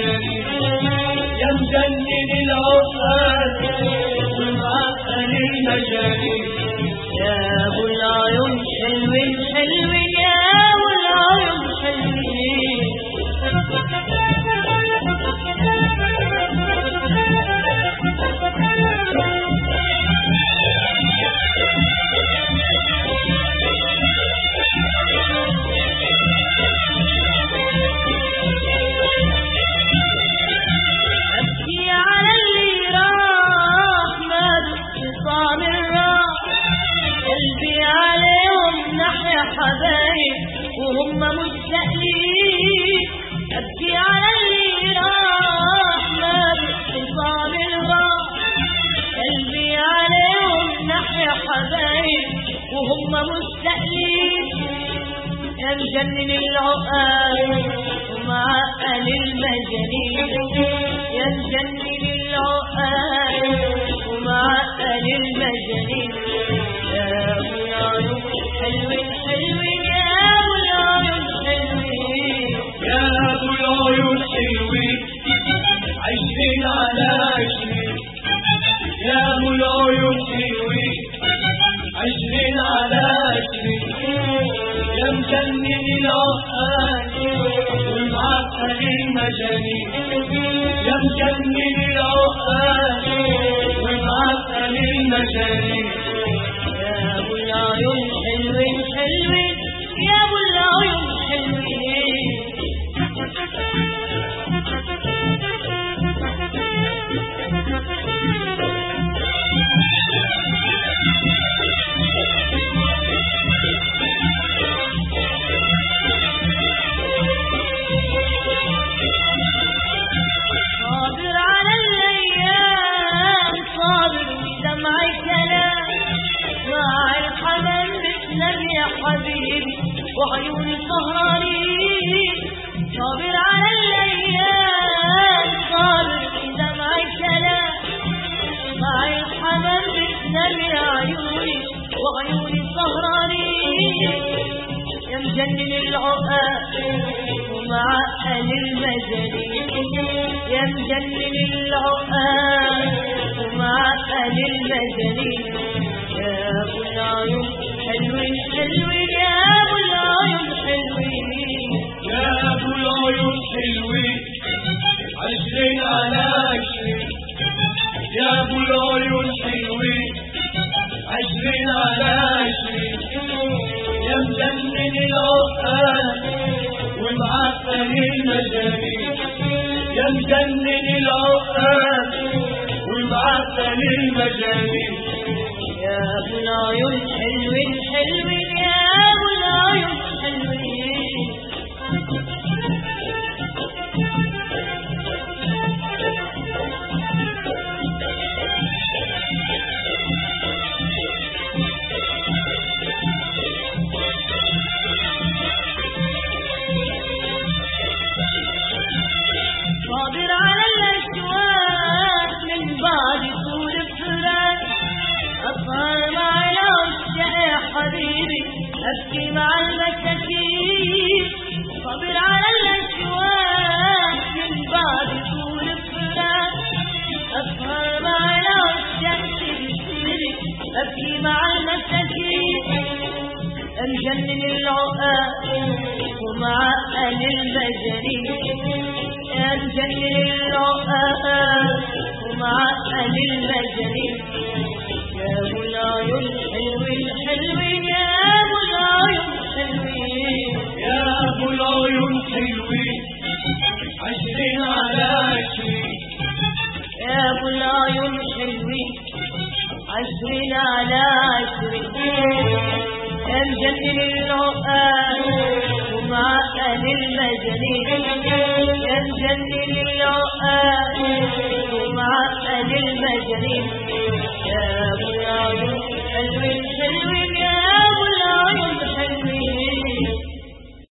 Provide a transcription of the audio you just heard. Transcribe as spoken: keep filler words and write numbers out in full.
المجانين يا مجنن العقاد ومعقل المجانين يا ابو العيون حلوين حلوين يا ابو العيون حلوين وهم مستقلين أبكي على اللي راح ما باختصام الراح قلبي عليهم نحيا حبايب وهم مستقلين يا مجنن العقاد ومعقل المجانين يا مجنن العقاد ومعقل المجانين يا ابو العيون حلوين حلوين يا ابو العيون حلوين يا ابو العيون حلوين عايشين على عشرين يا ابو العيون حلوين عايشين على عشرين يا مجنن العقاد ومعقل المجانين يا مجنن العقاد ومعقل المجانين يا ابو العيون حلوين حلوين يا ابو العيون حلوين صابر على الايام صابر ودمع الكلام مع الحنان بتنام يا حبيبي وعيوني سهرانين صابر على الايام صابر ودمع الكلام مع الحنان بتنام يا عيوني وعيوني سهرانين يا مجنن العقاد ومعقل المجانين يا مجنن العقاد ومعقل المجانين يا ابو العيون حلوين حلوين يا ابو العيون حلوين يا ابو العيون حلوين عشرين على عشرين يا ابو العيون حلوين عشرين على عشرين يا مجنن العقاد ومعقل المجانين يا مجنن العقاد ومعقل المجانين يا ابو العيون حلوين حلوين يا ابو العيون حلوين صابر على الاشواق من بعد طول الفراق أسهر مع العشاق يا حبيبي أبكي مع المساكين صابر على الأشواق من بعد طول الفراق أسهر مع العشاق تبتلي أبكي مع المساكين مجنن العقاد ومعقل المجانين يا مجنن العقاد ومعقل المجانين يا ابو العيون حلوين حلوين يا ابو العيون حلوين يا ابو العيون حلوين عشرين على عشرين يا ابو العيون حلوين عشرين على عشرين يا مجنن العقاد ومعقل المجانين يا مجنن العقاد ومعقل المجانين يا